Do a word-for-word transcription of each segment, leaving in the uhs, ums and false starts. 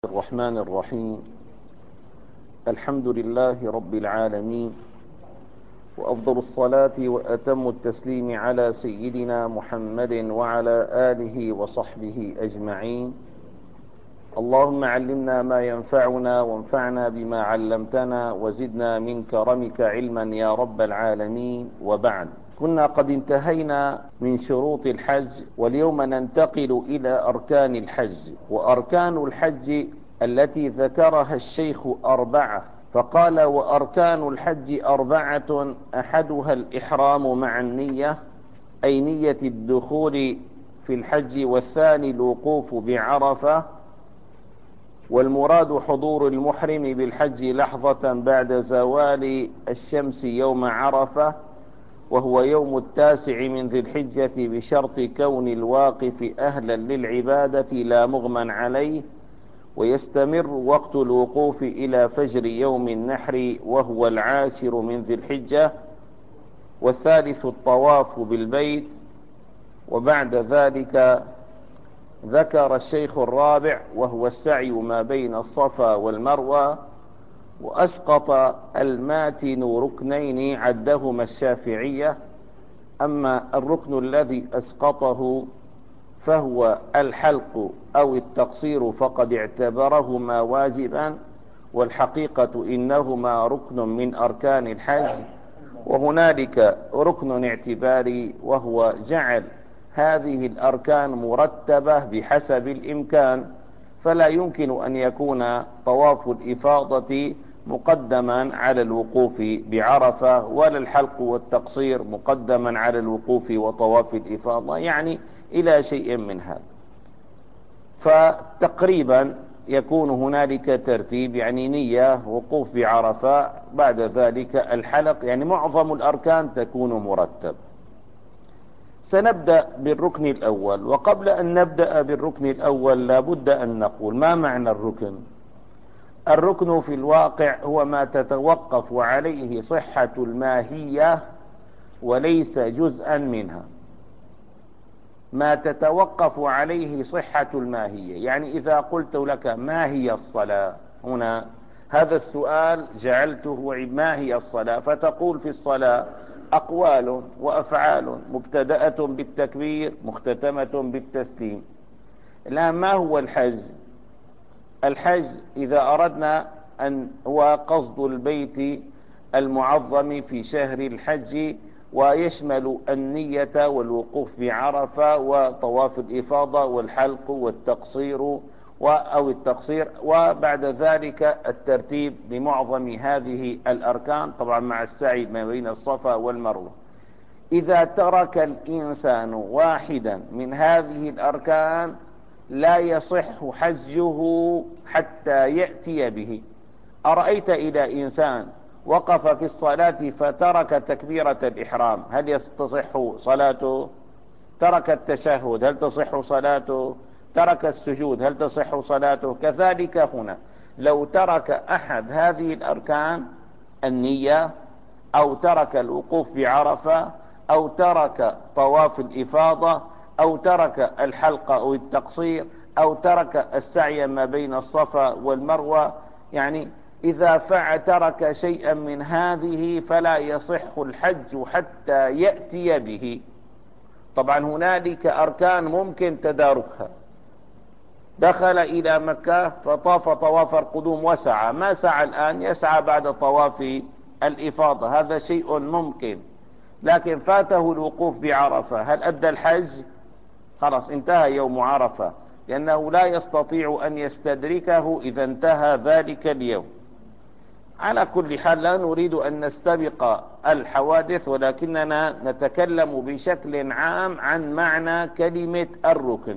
الرحمن الرحيم. الحمد لله رب العالمين، وأفضل الصلاة وأتم التسليم على سيدنا محمد وعلى آله وصحبه أجمعين. اللهم علمنا ما ينفعنا وانفعنا بما علمتنا وزدنا من كرمك علما يا رب العالمين. وبعد، كنا قد انتهينا من شروط الحج، واليوم ننتقل إلى أركان الحج. وأركان الحج التي ذكرها الشيخ أربعة، فقال: وأركان الحج أربعة، أحدها الإحرام مع النية، أي نية الدخول في الحج، والثاني الوقوف بعرفة، والمراد حضور المحرم بالحج لحظة بعد زوال الشمس يوم عرفة، وهو يوم التاسع من ذي الحجة، بشرط كون الواقف أهلا للعبادة لا مغمى عليه، ويستمر وقت الوقوف إلى فجر يوم النحر وهو العاشر من ذي الحجة، والثالث الطواف بالبيت. وبعد ذلك ذكر الشيخ الرابع وهو السعي ما بين الصفا والمروة، وأسقط الماتن ركنين عدهما الشافعية. أما الركن الذي أسقطه فهو الحلق أو التقصير، فقد اعتبرهما واجبا، والحقيقة إنهما ركن من أركان الحج. وهنالك ركن اعتباري، وهو جعل هذه الأركان مرتبة بحسب الإمكان، فلا يمكن أن يكون طواف الإفاضة مقدما على الوقوف بعرفة، ولا الحلق والتقصير مقدما على الوقوف وطواف الإفاضة، يعني إلى شيء من هذا. فتقريبا يكون هنالك ترتيب، يعني نية، وقوف بعرفة، بعد ذلك الحلق، يعني معظم الأركان تكون مرتب. سنبدأ بالركن الأول، وقبل أن نبدأ بالركن الأول لابد أن نقول ما معنى الركن. الركن في الواقع هو ما تتوقف عليه صحة الماهية وليس جزءا منها، ما تتوقف عليه صحة الماهية. يعني إذا قلت لك ما هي الصلاة، هنا هذا السؤال جعلته ما هي الصلاة، فتقول في الصلاة أقوال وأفعال مبتدأة بالتكبير مختتمة بالتسليم. الآن ما هو الحج؟ الحج إذا أردنا أن هو قصد البيت المعظم في شهر الحج، ويشمل النية والوقوف بعرفة وطواف الإفاضة والحلق والتقصير أو التقصير، وبعد ذلك الترتيب لمعظم هذه الأركان، طبعا مع السعي ما بين الصفا والمروة. إذا ترك الإنسان واحدا من هذه الأركان لا يصح حجه حتى يأتي به. أرأيت إذا إنسان وقف في الصلاة فترك تكبيرة الإحرام، هل تصح صلاته؟ ترك التشهد، هل تصح صلاته؟ ترك السجود، هل تصح صلاته؟ كذلك هنا، لو ترك أحد هذه الأركان، النية، أو ترك الوقوف بعرفة، أو ترك طواف الإفاضة، أو ترك الحلق أو التقصير، أو ترك السعي ما بين الصفا والمروة، يعني إذا فعل ترك شيئا من هذه فلا يصح الحج حتى يأتي به. طبعا هنالك أركان ممكن تداركها، دخل إلى مكة فطاف طواف القدوم وسعى، ما سعى الآن، يسعى بعد طواف الإفاضة، هذا شيء ممكن. لكن فاته الوقوف بعرفة، هل أدى الحج؟ خلاص انتهى يوم عرفة، لأنه لا يستطيع أن يستدركه إذا انتهى ذلك اليوم. على كل حال لا نريد أن نستبق الحوادث، ولكننا نتكلم بشكل عام عن معنى كلمة الركن.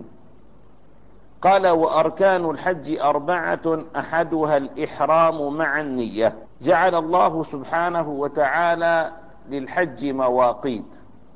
قال: وأركان الحج أربعة، أحدها الإحرام مع النية. جعل الله سبحانه وتعالى للحج مواقيت،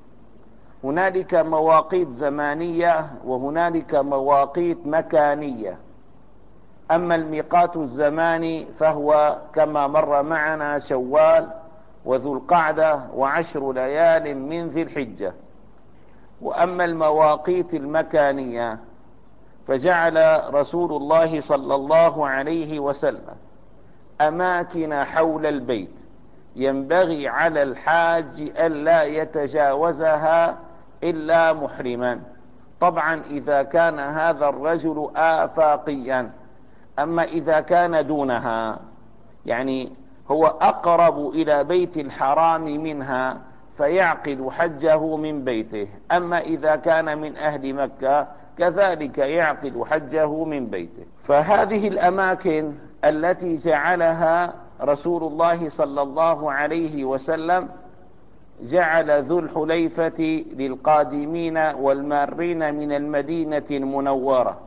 هنالك مواقيت زمانية وهنالك مواقيت مكانية. أما الميقات الزماني فهو كما مر معنا شوال وذو القعدة وعشر ليال من ذي الحجة. وأما المواقيت المكانية فجعل رسول الله صلى الله عليه وسلم أماكن حول البيت ينبغي على الحاج ألا يتجاوزها إلا محرما. طبعا إذا كان هذا الرجل آفاقيا. أما إذا كان دونها، يعني هو أقرب إلى بيت الحرام منها، فيعقد حجه من بيته. أما إذا كان من أهل مكة كذلك يعقد حجه من بيته. فهذه الأماكن التي جعلها رسول الله صلى الله عليه وسلم، جعل ذو الحليفة للقادمين والمارين من المدينة المنورة،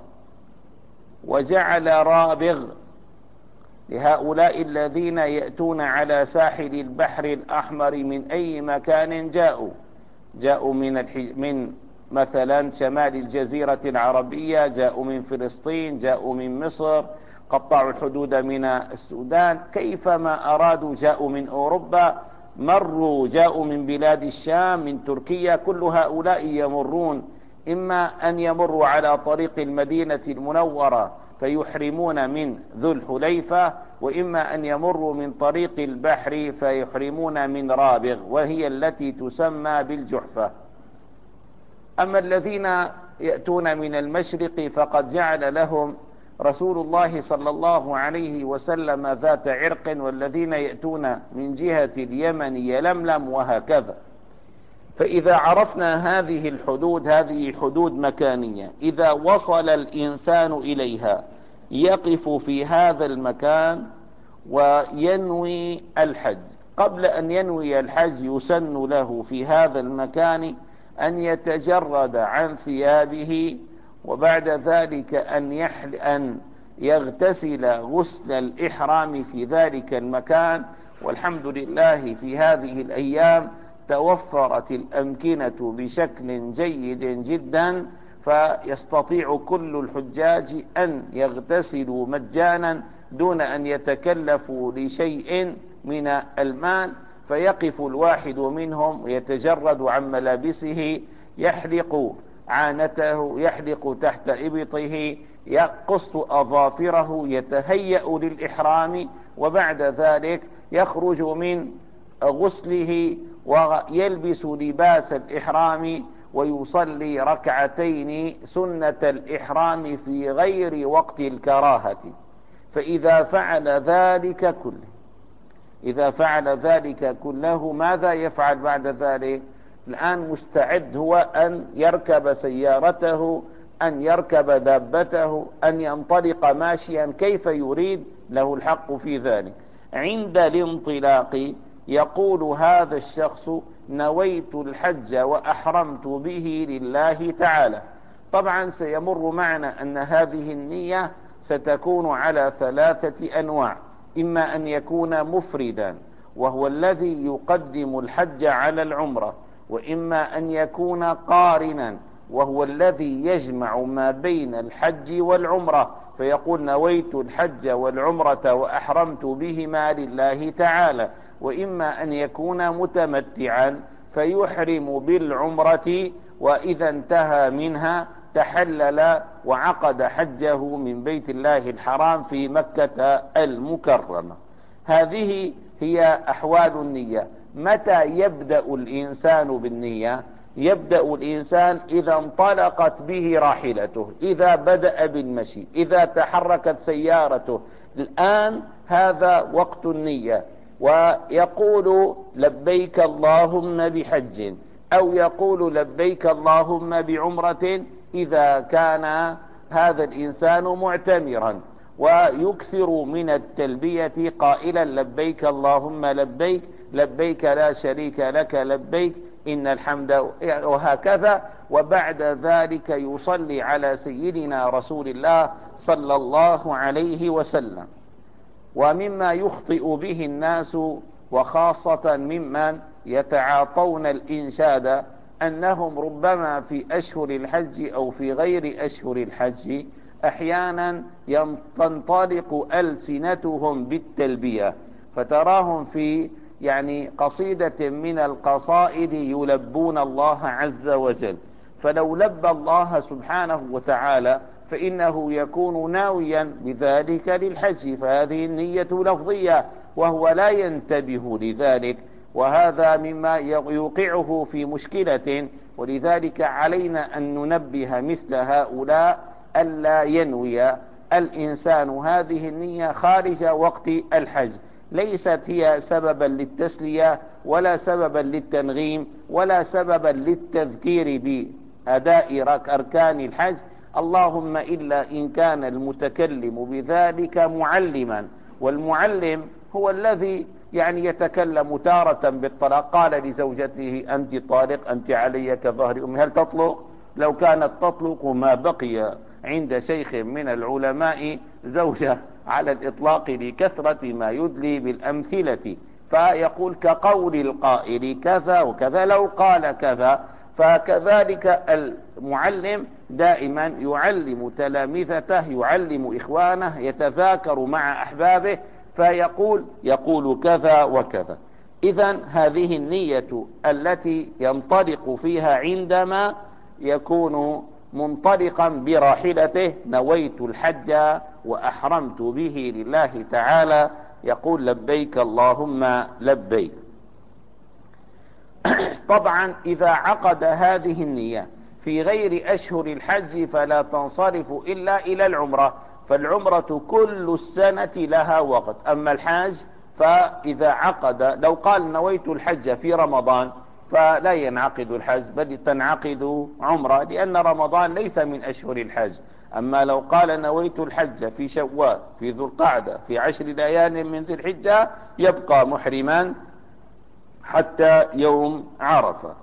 وجعل رابغ لهؤلاء الذين يأتون على ساحل البحر الأحمر من أي مكان جاءوا جاءوا من الحج... من مثلا شمال الجزيرة العربية، جاءوا من فلسطين، جاءوا من مصر، قطعوا الحدود من السودان، كيفما أرادوا، جاءوا من أوروبا، مروا، جاءوا من بلاد الشام، من تركيا، كل هؤلاء يمرون، إما أن يمروا على طريق المدينة المنورة فيحرمون من ذو الحليفة، وإما أن يمروا من طريق البحر فيحرمون من رابغ، وهي التي تسمى بالجحفة. أما الذين يأتون من المشرق فقد جعل لهم رسول الله صلى الله عليه وسلم ذات عرق، والذين يأتون من جهة اليمن يلملم، وهكذا. فإذا عرفنا هذه الحدود، هذه حدود مكانية، إذا وصل الإنسان إليها يقف في هذا المكان وينوي الحج. قبل أن ينوي الحج يسن له في هذا المكان أن يتجرد عن ثيابه، وبعد ذلك أن, يحل أن يغتسل غسل الإحرام في ذلك المكان. والحمد لله في هذه الأيام توفرت الأمكنة بشكل جيد جدا، فيستطيع كل الحجاج أن يغتسلوا مجانا دون أن يتكلفوا لشيء من المال. فيقف الواحد منهم ويتجرد عن ملابسه، يحلق عانته، يحلق تحت إبطه، يقص أظافره، يتهيأ للإحرام، وبعد ذلك يخرج من غسله ويلبس لباس الإحرام ويصلي ركعتين سنة الإحرام في غير وقت الكراهة. فإذا فعل ذلك كله إذا فعل ذلك كله ماذا يفعل بعد ذلك؟ الآن مستعد هو أن يركب سيارته، أن يركب دابته، أن ينطلق ماشيا كيف يريد، له الحق في ذلك. عند الانطلاق يقول هذا الشخص: نويت الحج وأحرمت به لله تعالى. طبعا سيمر معنا أن هذه النية ستكون على ثلاثة أنواع: إما أن يكون مفردا وهو الذي يقدم الحج على العمرة، وإما أن يكون قارنا وهو الذي يجمع ما بين الحج والعمرة، فيقول نويت الحج والعمرة وأحرمت بهما لله تعالى، وإما أن يكون متمتعا فيحرم بالعمرة، وإذا انتهى منها تحلل وعقد حجه من بيت الله الحرام في مكة المكرمة. هذه هي أحوال النية. متى يبدأ الإنسان بالنية؟ يبدأ الإنسان إذا انطلقت به راحلته، إذا بدأ بالمشي، إذا تحركت سيارته. الآن هذا وقت النية، ويقول لبيك اللهم بحج، أو يقول لبيك اللهم بعمرة إذا كان هذا الإنسان معتمرا، ويكثر من التلبية قائلا لبيك اللهم لبيك، لبيك لا شريك لك لبيك إن الحمد، وهكذا. وبعد ذلك يصلي على سيدنا رسول الله صلى الله عليه وسلم. ومما يخطئ به الناس، وخاصة ممن يتعاطون الإنشاد، أنهم ربما في أشهر الحج أو في غير أشهر الحج أحيانا تنطلق ألسنتهم بالتلبية، فتراهم في يعني قصيدة من القصائد يلبون الله عز وجل. فلو لبى الله سبحانه وتعالى فإنه يكون ناويا بذلك للحج، فهذه النية لفظية وهو لا ينتبه لذلك، وهذا مما يوقعه في مشكلة. ولذلك علينا أن ننبه مثل هؤلاء ألا ينوي الإنسان هذه النية خارج وقت الحج، ليست هي سببا للتسلية ولا سببا للتنغيم ولا سببا للتذكير بأداء أركان الحج، اللهم إلا إن كان المتكلم بذلك معلما، والمعلم هو الذي يعني يتكلم تارة بالطلاق، قال لزوجته أنت طالق، أنت علي كظهر أمي، هل تطلق؟ لو كانت تطلق ما بقي عند شيخ من العلماء زوجة على الإطلاق لكثرة ما يدلي بالأمثلة. فيقول كقول القائل كذا وكذا لو قال كذا. فكذلك المعلم دائما يعلم تلامذته، يعلم إخوانه، يتذاكر مع أحبابه، فيقول يقول كذا وكذا. إذن هذه النية التي ينطلق فيها عندما يكون منطلقا براحلته، نويت الحج وأحرمت به لله تعالى، يقول لبيك اللهم لبيك. طبعا إذا عقد هذه النية في غير أشهر الحج فلا تنصرف إلا إلى العمرة، فالعمرة كل السنة لها وقت. أما الحج فإذا عقد، لو قال نويت الحج في رمضان فلا ينعقد الحج بل تنعقد عمرة، لأن رمضان ليس من أشهر الحج. أما لو قال نويت الحج في شوال، في ذو القعدة، في عشر ليال من ذي الحجة، يبقى محرما حتى يوم عرفة.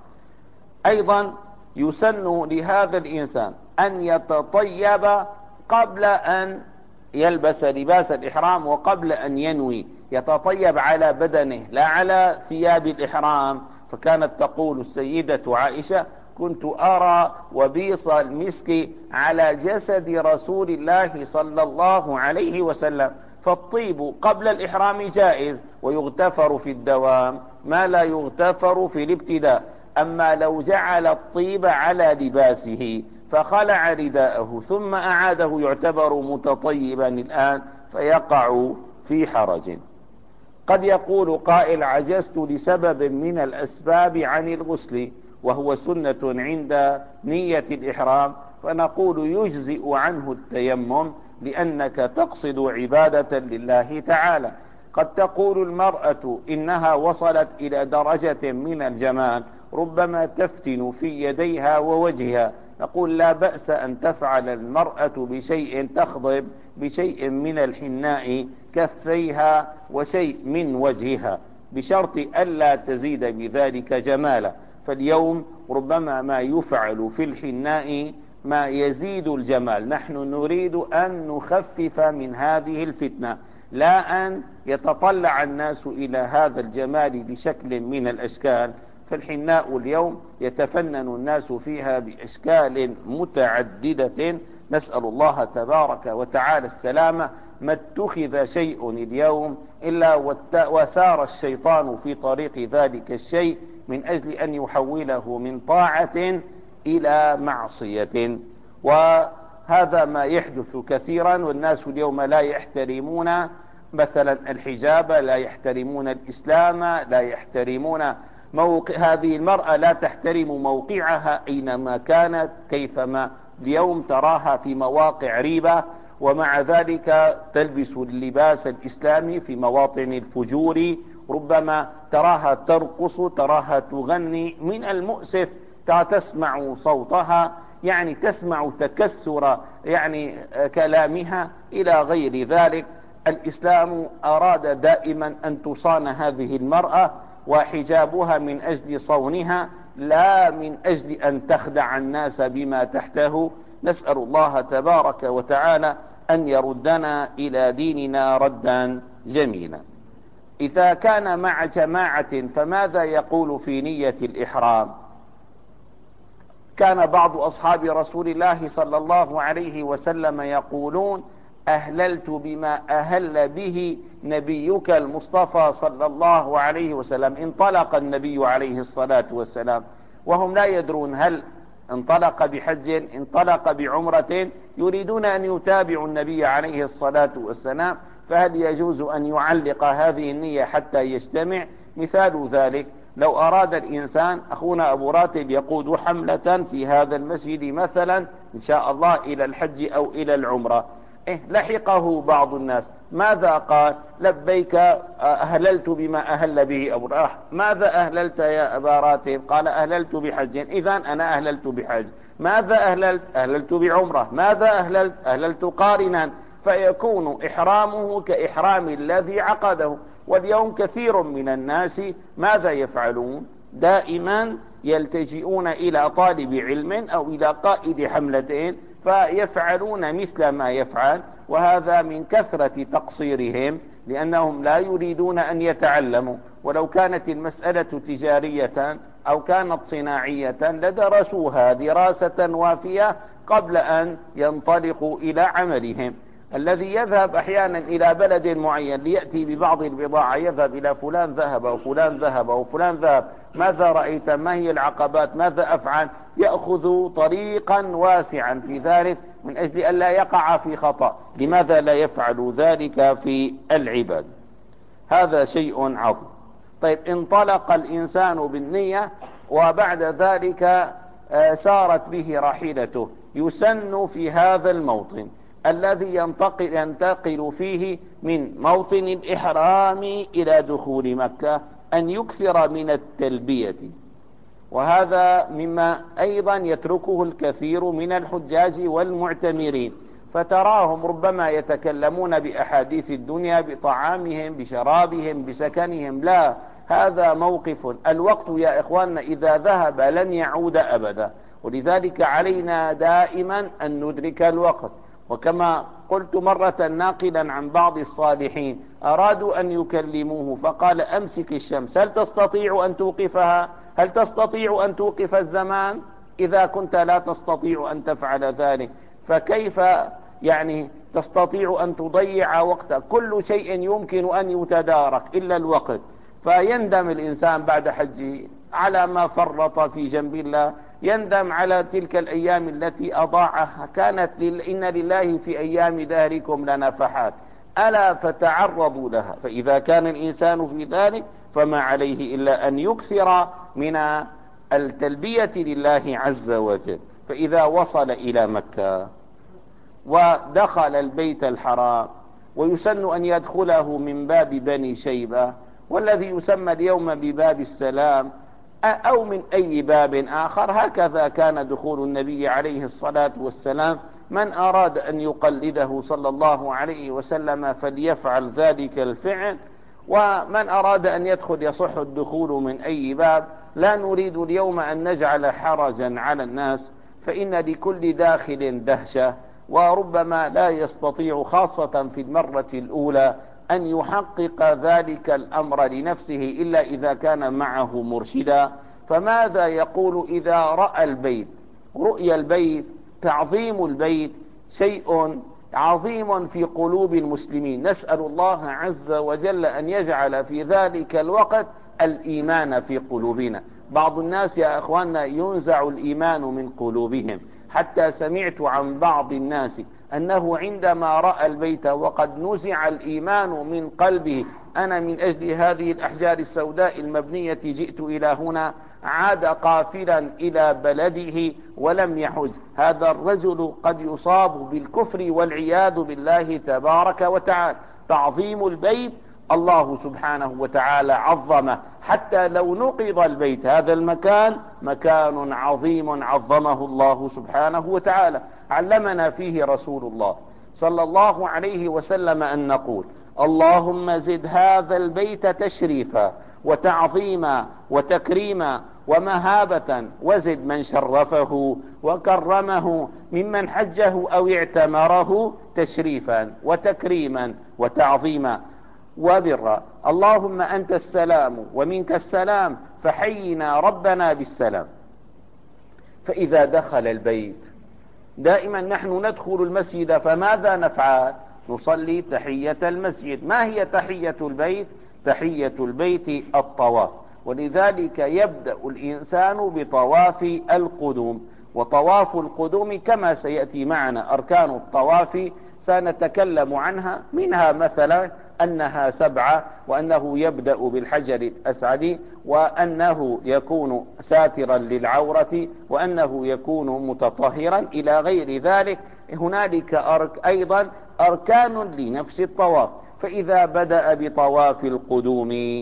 أيضا يسن لهذا الإنسان أن يتطيب قبل أن يلبس لباس الإحرام وقبل أن ينوي، يتطيب على بدنه لا على ثياب الإحرام. فكانت تقول السيدة عائشة كنت أرى وبيص المسك على جسد رسول الله صلى الله عليه وسلم. فالطيب قبل الإحرام جائز ويغتفر في الدوام ما لا يغتفر في الابتداء. أما لو جعل الطيب على لباسه فخلع رداءه ثم أعاده يعتبر متطيبا الآن، فيقع في حرج. قد يقول قائل عجزت لسبب من الأسباب عن الغسل، وهو سنة عند نية الإحرام، فنقول يجزئ عنه التيمم لأنك تقصد عبادة لله تعالى. قد تقول المرأة إنها وصلت إلى درجة من الجمال ربما تفتن في يديها ووجهها، نقول لا بأس أن تفعل المرأة بشيء تخضب بشيء من الحناء كفيها وشيء من وجهها، بشرط ألا تزيد بذلك جمالا. فاليوم ربما ما يفعل في الحناء ما يزيد الجمال، نحن نريد أن نخفف من هذه الفتنة، لا أن يتطلع الناس إلى هذا الجمال بشكل من الأشكال. فالحناء اليوم يتفنن الناس فيها بأشكال متعددة، نسأل الله تبارك وتعالى السلامة. ما اتخذ شيء اليوم إلا وسار الشيطان في طريق ذلك الشيء من أجل أن يحوله من طاعة إلى معصية، وهذا ما يحدث كثيرا. والناس اليوم لا يحترمون مثلا الحجاب، لا يحترمون الإسلام، لا يحترمون موقع هذه المرأة، لا تحترم موقعها أينما كانت كيفما. اليوم تراها في مواقع ريبة، ومع ذلك تلبس اللباس الإسلامي في مواطن الفجور، ربما تراها ترقص، تراها تغني. من المؤسف تسمع صوتها، يعني تسمع تكسر يعني كلامها إلى غير ذلك. الإسلام أراد دائما أن تصان هذه المرأة وحجابها من أجل صونها، لا من أجل أن تخدع الناس بما تحته. نسأل الله تبارك وتعالى أن يردنا إلى ديننا ردا جميلا. إذا كان مع جماعة فماذا يقول في نية الإحرام؟ كان بعض أصحاب رسول الله صلى الله عليه وسلم يقولون أهللت بما أهل به نبيك المصطفى صلى الله عليه وسلم. انطلق النبي عليه الصلاة والسلام وهم لا يدرون هل انطلق بحج، انطلق بعمرة، يريدون أن يتابعوا النبي عليه الصلاة والسلام، فهل يجوز أن يعلق هذه النية حتى يجتمع؟ مثال ذلك لو أراد الإنسان، أخونا أبو راتب يقود حملة في هذا المسجد مثلا إن شاء الله إلى الحج أو إلى العمرة، إيه لحقه بعض الناس، ماذا قال؟ لبيك أهللت بما أهل به أبو راح. ماذا أهللت يا أبا راتب؟ قال أهللت بحج. إذن أنا أهللت بحج. ماذا أهللت؟ أهللت بعمرة. ماذا أهللت؟ أهللت قارنا. فيكون إحرامه كإحرام الذي عقده. واليوم كثير من الناس ماذا يفعلون؟ دائما يلتجئون إلى طالب علم أو إلى قائد حملتين فيفعلون مثل ما يفعل، وهذا من كثرة تقصيرهم لأنهم لا يريدون أن يتعلموا. ولو كانت المسألة تجارية أو كانت صناعية لدرسوها دراسة وافية قبل أن ينطلقوا إلى عملهم. الذي يذهب أحيانا إلى بلد معين ليأتي ببعض البضاعة يذهب إلى فلان ذهب وفلان ذهب وفلان ذهب، ماذا رأيت؟ ما هي العقبات؟ ماذا أفعل؟ يأخذ طريقا واسعا في ذلك من أجل أن لا يقع في خطأ. لماذا لا يفعل ذلك في العباد؟ هذا شيء عظيم. طيب، انطلق الإنسان بالنية وبعد ذلك سارت به راحلته، يسن في هذا الموطن الذي ينتقل, ينتقل فيه من موطن الإحرام إلى دخول مكة أن يكثر من التلبية، وهذا مما أيضا يتركه الكثير من الحجاج والمعتمرين، فتراهم ربما يتكلمون بأحاديث الدنيا، بطعامهم، بشرابهم، بسكنهم. لا، هذا موقف. الوقت يا إخواننا إذا ذهب لن يعود أبدا، ولذلك علينا دائما أن ندرك الوقت. وكما قلت مرة ناقلا عن بعض الصالحين أرادوا أن يكلموه فقال أمسك الشمس، هل تستطيع أن توقفها؟ هل تستطيع أن توقف الزمان؟ إذا كنت لا تستطيع أن تفعل ذلك فكيف يعني تستطيع أن تضيع وقتك؟ كل شيء يمكن أن يتدارك إلا الوقت. فيندم الإنسان بعد حجه على ما فرط في جنب الله، يندم على تلك الأيام التي أضاعها. كانت لل... إن لله في أيام دهركم لنفحات، ألا فتعرضوا لها. فإذا كان الإنسان في ذلك فما عليه إلا أن يكثر من التلبية لله عز وجل. فإذا وصل إلى مكة ودخل البيت الحرام، ويسن أن يدخله من باب بني شيبة، والذي يسمى اليوم بباب السلام، أو من أي باب آخر. هكذا كان دخول النبي عليه الصلاة والسلام. من أراد أن يقلده صلى الله عليه وسلم فليفعل ذلك الفعل، ومن أراد أن يدخل يصح الدخول من أي باب. لا نريد اليوم أن نجعل حرجا على الناس، فإن لكل داخل دهشة، وربما لا يستطيع خاصة في المرة الأولى أن يحقق ذلك الأمر لنفسه إلا إذا كان معه مرشدا. فماذا يقول إذا رأى البيت؟ رؤيا البيت، تعظيم البيت شيء عظيم في قلوب المسلمين. نسأل الله عز وجل أن يجعل في ذلك الوقت الإيمان في قلوبنا. بعض الناس يا أخواننا ينزع الإيمان من قلوبهم، حتى سمعت عن بعض الناس أنه عندما رأى البيت وقد نزع الإيمان من قلبه، أنا من أجل هذه الأحجار السوداء المبنية جئت إلى هنا، عاد قافلا إلى بلده ولم يحج. هذا الرجل قد يصاب بالكفر والعياذ بالله تبارك وتعالى. تعظيم البيت الله سبحانه وتعالى عظمه، حتى لو نقض البيت هذا المكان مكان عظيم عظمه الله سبحانه وتعالى. علمنا فيه رسول الله صلى الله عليه وسلم أن نقول اللهم زد هذا البيت تشريفا وتعظيما وتكريما ومهابة، وزد من شرفه وكرمه ممن حجه أو اعتمره تشريفا وتكريما وتعظيما وبرا. اللهم أنت السلام ومنك السلام، فحينا ربنا بالسلام. فإذا دخل البيت، دائما نحن ندخل المسجد فماذا نفعل؟ نصلي تحية المسجد. ما هي تحية البيت؟ تحية البيت الطواف، ولذلك يبدأ الإنسان بطواف القدوم. وطواف القدوم كما سيأتي معنا أركان الطواف سنتكلم عنها، منها مثلا أنها سبعة، وأنه يبدأ بالحجر الأسعد، وأنه يكون ساترا للعورة، وأنه يكون متطهرا إلى غير ذلك. هنالك أرك أيضا أركان لنفس الطواف. فإذا بدأ بطواف القدوم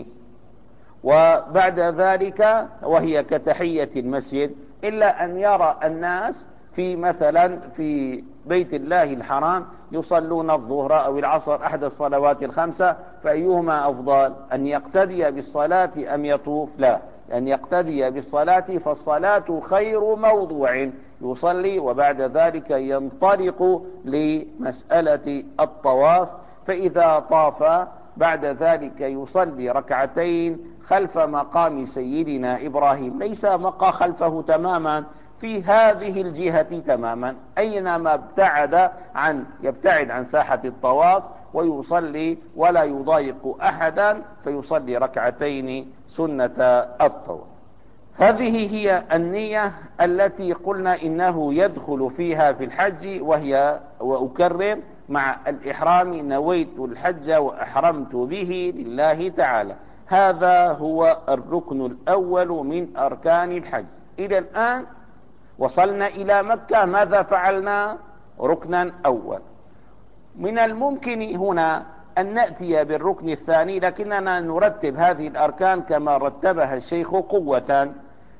وبعد ذلك وهي كتحية المسجد، إلا أن يرى الناس في مثلا في بيت الله الحرام يصلون الظهر أو العصر أحد الصلوات الخمسة، فأيهما أفضل، أن يقتدي بالصلاة أم يطوف؟ لا، أن يقتدي بالصلاة، فالصلاة خير موضوع يصلي وبعد ذلك ينطلق لمسألة الطواف. فإذا طاف بعد ذلك يصلي ركعتين خلف مقام سيدنا إبراهيم، ليس مقى خلفه تماما، في هذه الجهة تماما، أينما ابتعد عن يبتعد عن ساحة الطواف، ويصلي ولا يضايق أحدا، فيصلي ركعتين سنة الطواف. هذه هي النية التي قلنا إنه يدخل فيها في الحج، وهي وأكرر مع الإحرام نويت الحج وأحرمت به لله تعالى. هذا هو الركن الأول من أركان الحج. إلى الآن وصلنا إلى مكة، ماذا فعلنا؟ ركنا أول. من الممكن هنا أن نأتي بالركن الثاني، لكننا نرتب هذه الأركان كما رتبها الشيخ قوة،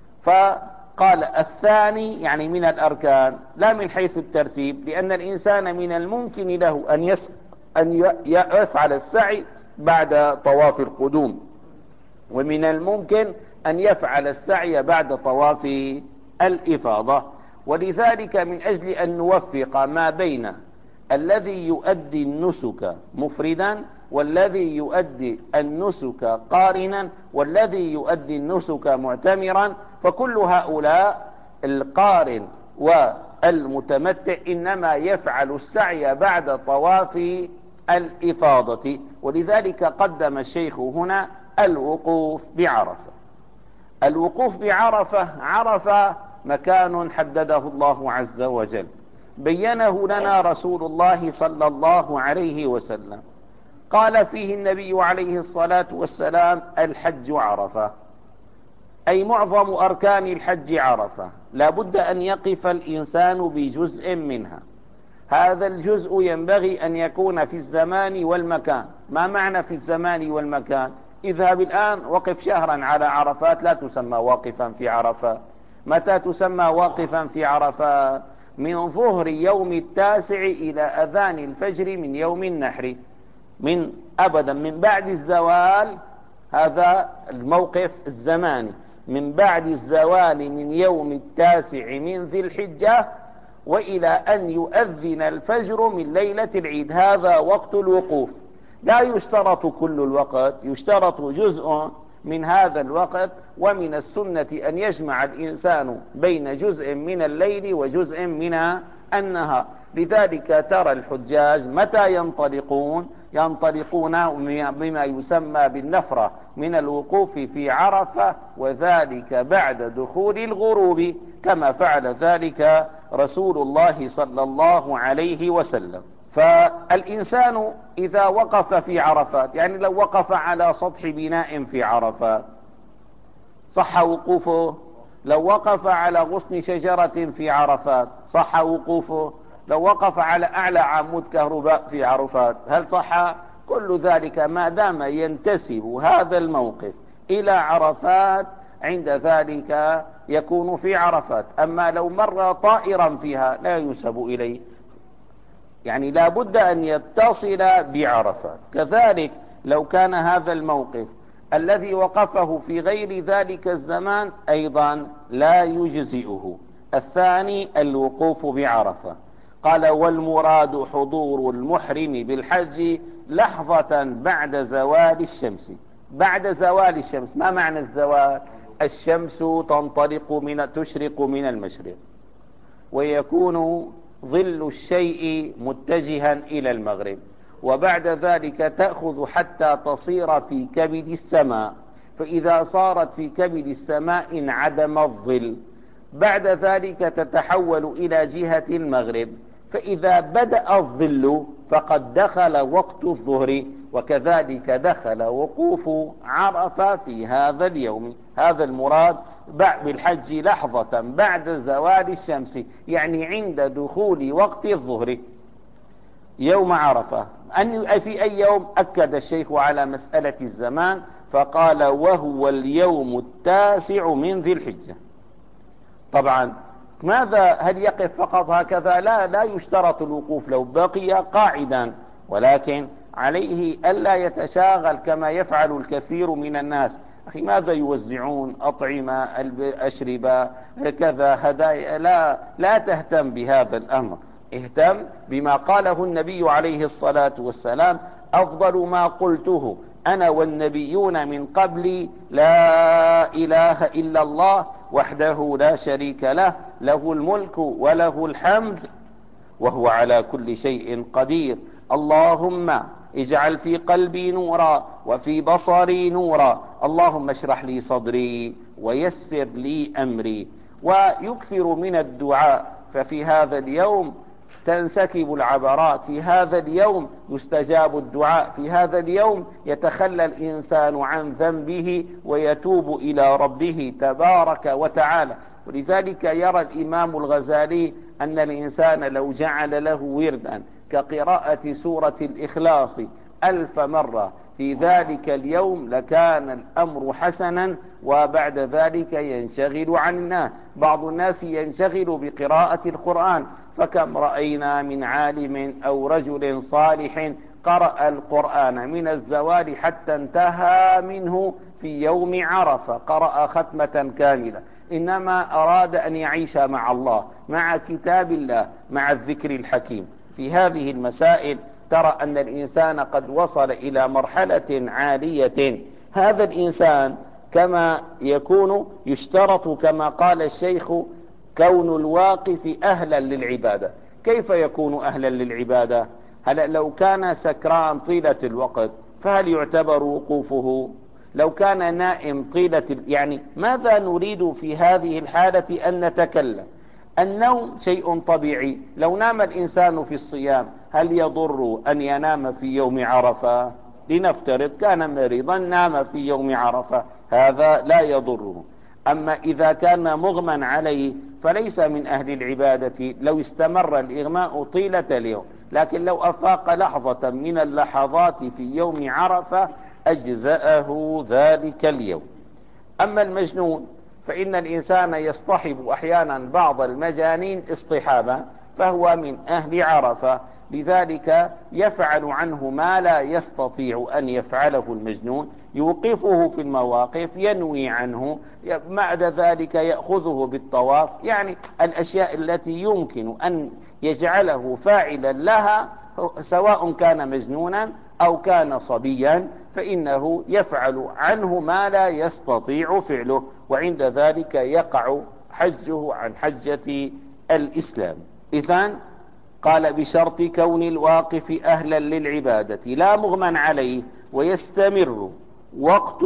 فقال الثاني يعني من الأركان لا من حيث الترتيب، لأن الإنسان من الممكن له أن يس أن يفعل السعي بعد طواف القدوم، ومن الممكن أن يفعل السعي بعد طواف الإفاضة. ولذلك من أجل أن نوفق ما بين الذي يؤدي النسك مفردا، والذي يؤدي النسك قارنا، والذي يؤدي النسك معتمرا، فكل هؤلاء القارن والمتمتع إنما يفعل السعي بعد طواف الإفاضة. ولذلك قدم الشيخ هنا الوقوف بعرفة. الوقوف بعرفة، عرفة مكان حدده الله عز وجل، بينه لنا رسول الله صلى الله عليه وسلم، قال فيه النبي عليه الصلاة والسلام: الحج عرفة، أي معظم أركان الحج عرفة، لا بد أن يقف الإنسان بجزء منها. هذا الجزء ينبغي أن يكون في الزمان والمكان. ما معنى في الزمان والمكان؟ اذهب الآن وقف شهرا على عرفات، لا تسمى واقفا في عرفة. متى تسمى واقفا في عرفة؟ من ظهر يوم التاسع إلى أذان الفجر من يوم النحر، من أبدا من بعد الزوال، هذا الموقف الزماني، من بعد الزوال من يوم التاسع من ذي الحجة وإلى أن يؤذن الفجر من ليلة العيد، هذا وقت الوقوف. لا يشترط كل الوقت، يشترط جزء من هذا الوقت. ومن السنة أن يجمع الإنسان بين جزء من الليل وجزء من النهار. لذلك ترى الحجاج متى ينطلقون؟ ينطلقون بما يسمى بالنفرة من الوقوف في عرفة، وذلك بعد دخول الغروب، كما فعل ذلك رسول الله صلى الله عليه وسلم. فالإنسان إذا وقف في عرفات، يعني لو وقف على سطح بناء في عرفات صح وقوفه، لو وقف على غصن شجرة في عرفات صح وقوفه، لو وقف على أعلى عمود كهرباء في عرفات هل صح؟ كل ذلك ما دام ينتسب هذا الموقف إلى عرفات، عند ذلك يكون في عرفات. أما لو مر طائرا فيها لا ينسب إليه، يعني لا بد أن يتصل بعرفات. كذلك لو كان هذا الموقف الذي وقفه في غير ذلك الزمان أيضا لا يجزئه. الثاني الوقوف بعرفة. قال: والمراد حضور المحرم بالحج لحظة بعد زوال الشمس. بعد زوال الشمس، ما معنى الزوال؟ الشمس تنطلق من تشرق من المشرق، ويكون ظل الشيء متجها إلى المغرب، وبعد ذلك تأخذ حتى تصير في كبد السماء. فإذا صارت في كبد السماء انعدم الظل، بعد ذلك تتحول إلى جهة المغرب، فإذا بدأ الظل فقد دخل وقت الظهر، وكذلك دخل وقوف عرفة في هذا اليوم. هذا المراد بالحج لحظة بعد زوال الشمس، يعني عند دخول وقت الظهر يوم عرفة. أن في أي يوم؟ أكد الشيخ على مسألة الزمان فقال وهو اليوم التاسع من ذي الحجة. طبعا ماذا؟ هل يقف فقط هكذا؟ لا لا يشترط الوقوف، لو بقي قاعدا، ولكن عليه ألا يتشاغل كما يفعل الكثير من الناس. أخي ماذا يوزعون؟ أطعمة، أشربة، كذا، هدايا. لا لا تهتم بهذا الأمر، اهتم بما قاله النبي عليه الصلاة والسلام: أفضل ما قلته أنا والنبيون من قبلي لا إله إلا الله وحده لا شريك له، له الملك وله الحمد وهو على كل شيء قدير. اللهم اجعل في قلبي نورا وفي بصري نورا، اللهم اشرح لي صدري ويسر لي أمري. ويكثر من الدعاء، ففي هذا اليوم تنسكب العبرات، في هذا اليوم يستجاب الدعاء، في هذا اليوم يتخلى الإنسان عن ذنبه ويتوب إلى ربه تبارك وتعالى. ولذلك يرى الإمام الغزالي أن الإنسان لو جعل له وردا كقراءة سورة الإخلاص ألف مرة في ذلك اليوم لكان الأمر حسنا، وبعد ذلك ينشغل عنه. بعض الناس ينشغل بقراءة القرآن، فكم رأينا من عالم أو رجل صالح قرأ القرآن من الزوال حتى انتهى منه في يوم عرفة، قرأ ختمة كاملة، إنما أراد أن يعيش مع الله، مع كتاب الله، مع الذكر الحكيم. في هذه المسائل ترى أن الإنسان قد وصل إلى مرحلة عالية. هذا الإنسان كما يكون يشترط كما قال الشيخ كون الواقف أهلا للعبادة. كيف يكون أهلا للعبادة؟ هل لو كان سكران طيلة الوقت فهل يعتبر وقوفه؟ لو كان نائم طيلة، يعني ماذا نريد في هذه الحالة؟ أن نتكلم. النوم شيء طبيعي، لو نام الإنسان في الصيام هل يضر أن ينام في يوم عرفة؟ لنفترض كان مريضا نام في يوم عرفة، هذا لا يضره. أما إذا كان مغمى عليه فليس من أهل العبادة لو استمر الإغماء طيلة اليوم، لكن لو أفاق لحظة من اللحظات في يوم عرفة أجزأه ذلك اليوم. أما المجنون فإن الإنسان يصطحب أحيانا بعض المجانين اصطحابا، فهو من أهل عرفة، لذلك يفعل عنه ما لا يستطيع أن يفعله المجنون، يوقفه في المواقف، ينوي عنه، بعد ذلك يأخذه بالطواف، يعني الأشياء التي يمكن أن يجعله فاعلا لها سواء كان مجنونا أو كان صبيا، فإنه يفعل عنه ما لا يستطيع فعله، وعند ذلك يقع حجه عن حجة الإسلام. إذن قال بشرط كون الواقف أهلا للعبادة لا مغمى عليه، ويستمر وقت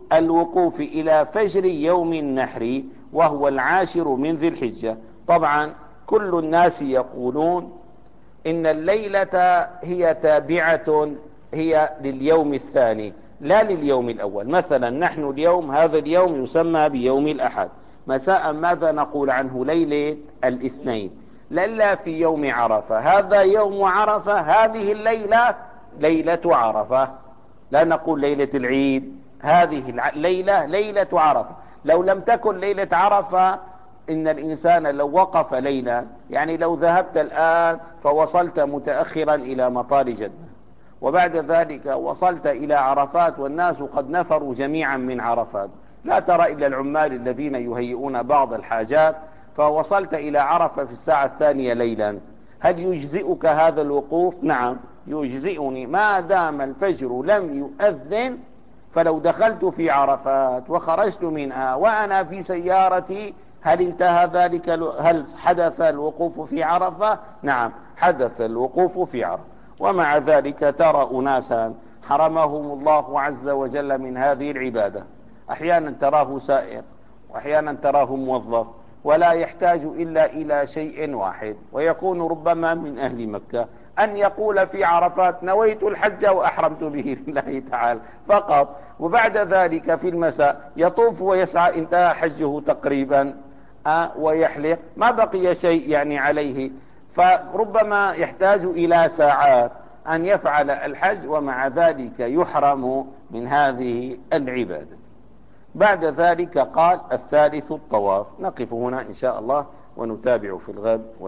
الوقوف إلى فجر يوم النحر وهو العاشر من ذي الحجة. طبعا كل الناس يقولون إن الليلة هي تابعة هي لليوم الثاني لا لليوم الأول. مثلا نحن اليوم هذا اليوم يسمى بيوم الأحد، مساء ماذا نقول عنه؟ ليلة الاثنين. للا في يوم عرفة، هذا يوم عرفة، هذه الليلة ليلة عرفة، لا نقول ليلة العيد، هذه الليلة ليلة عرفة. لو لم تكن ليلة عرفة إن الإنسان لو وقف ليلة، يعني لو ذهبت الآن فوصلت متأخرا إلى مطار جدة، وبعد ذلك وصلت إلى عرفات والناس قد نفروا جميعا من عرفات، لا ترى إلا العمال الذين يهيئون بعض الحاجات، فوصلت إلى عرفة في الساعة الثانية ليلا، هل يجزئك هذا الوقوف؟ نعم يجزئني ما دام الفجر لم يؤذن. فلو دخلت في عرفات وخرجت منها وأنا في سيارتي هل انتهى ذلك؟ هل حدث الوقوف في عرفة؟ نعم حدث الوقوف في عرفة. ومع ذلك ترى أناسا حرمهم الله عز وجل من هذه العبادة، أحيانا تراه سائق، وأحيانا تراه موظف، ولا يحتاج إلا إلى شيء واحد، ويكون ربما من أهل مكة، أن يقول في عرفات نويت الحج وأحرمت به لله تعالى فقط، وبعد ذلك في المساء يطوف ويسعى، انتهى حجه تقريبا، أه ويحلق، ما بقي شيء يعني عليه. فربما يحتاج إلى ساعات أن يفعل الحج، ومع ذلك يحرم من هذه العبادة. بعد ذلك قال الثالث الطواف. نقف هنا إن شاء الله ونتابع في الغد.